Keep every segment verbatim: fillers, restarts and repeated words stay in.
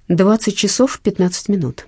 Двадцать часов пятнадцать минут.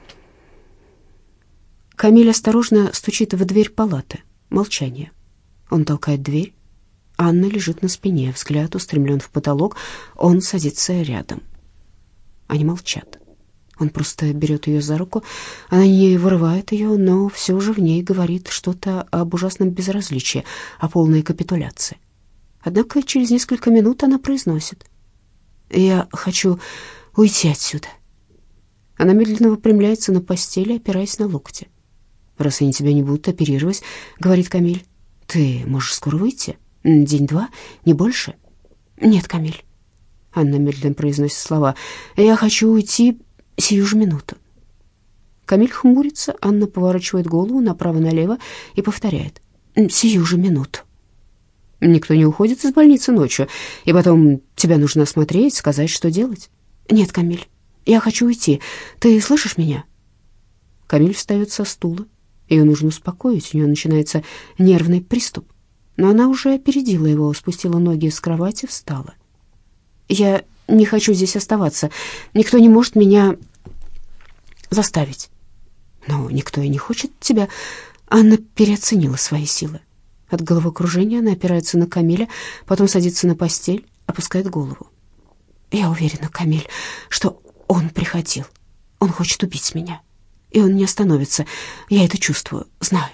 Камиль осторожно стучит в дверь палаты. Молчание. Он толкает дверь. Анна лежит на спине, взгляд устремлен в потолок. Он садится рядом. Они молчат. Он просто берет ее за руку. Она не вырывает ее, но все же в ней говорит что-то об ужасном безразличии, о полной капитуляции. Однако через несколько минут она произносит: «Я хочу уйти отсюда». Она медленно выпрямляется на постели, опираясь на локти. «Раз они тебя не будут оперировать, — говорит Камиль, — ты можешь скоро выйти. День-два, не больше». «Нет, Камиль». Анна медленно произносит слова. «Я хочу уйти сию же минуту». Камиль хмурится, Анна поворачивает голову направо-налево и повторяет: «Сию же минуту». «Никто не уходит из больницы ночью, и потом тебя нужно осмотреть, сказать, что делать». «Нет, Камиль, я хочу уйти. Ты слышишь меня?» Камиль встает со стула. Ее нужно успокоить, у нее начинается нервный приступ. Но она уже опередила его, спустила ноги с кровати, встала. «Я не хочу здесь оставаться. Никто не может меня заставить». «Но никто и не хочет тебя». Анна переоценила свои силы. От головокружения она опирается на Камиля, потом садится на постель, опускает голову. «Я уверена, Камиль, что он приходил. Он хочет убить меня. И он не остановится. Я это чувствую, знаю».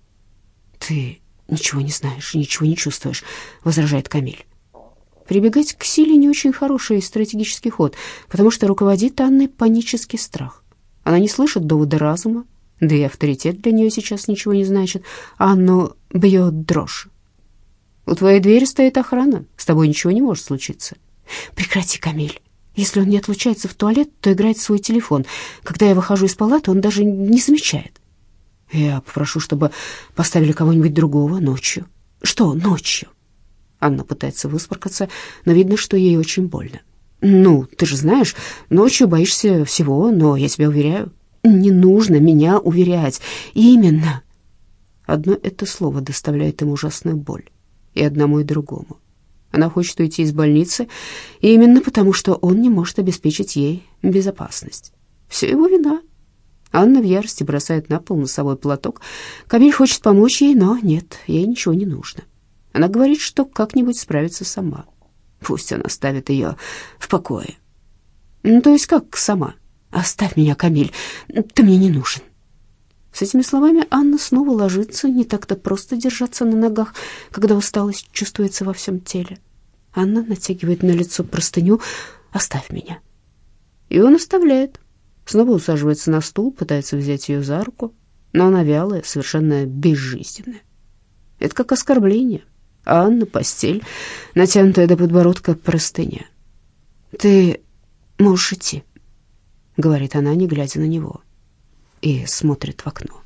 «Ты ничего не знаешь, ничего не чувствуешь», — возражает Камиль. Прибегать к силе не очень хороший стратегический ход, потому что руководит Анной панический страх. Она не слышит довода разума, да и авторитет для нее сейчас ничего не значит. Анну бьет дрожь. «У твоей двери стоит охрана, с тобой ничего не может случиться». «Прекрати, Камиль. Если он не отлучается в туалет, то играет в свой телефон. Когда я выхожу из палаты, он даже не замечает». «Я попрошу, чтобы поставили кого-нибудь другого ночью». «Что ночью?» Анна пытается высморкаться, но видно, что ей очень больно. «Ну, ты же знаешь, ночью боишься всего, но я тебя уверяю». «Не нужно меня уверять. Именно». Одно это слово доставляет ему ужасную боль. И одному, и другому. Она хочет уйти из больницы именно потому, что он не может обеспечить ей безопасность. Все его вина. Анна в ярости бросает на пол носовой платок. Камиль хочет помочь ей, но нет, ей ничего не нужно. Она говорит, что как-нибудь справится сама. Пусть она оставит ее в покое. Ну, то есть как сама? «Оставь меня, Камиль, ты мне не нужен». С этими словами Анна снова ложится. Не так-то просто держаться на ногах, когда усталость чувствуется во всем теле. Анна натягивает на лицо простыню. «Оставь меня». И он оставляет. Снова усаживается на стул, пытается взять ее за руку, но она вялая, совершенно безжизненная. Это как оскорбление. А Анна — постель, натянутая до подбородка простыня. «Ты можешь идти», — говорит она, не глядя на него, и смотрит в окно.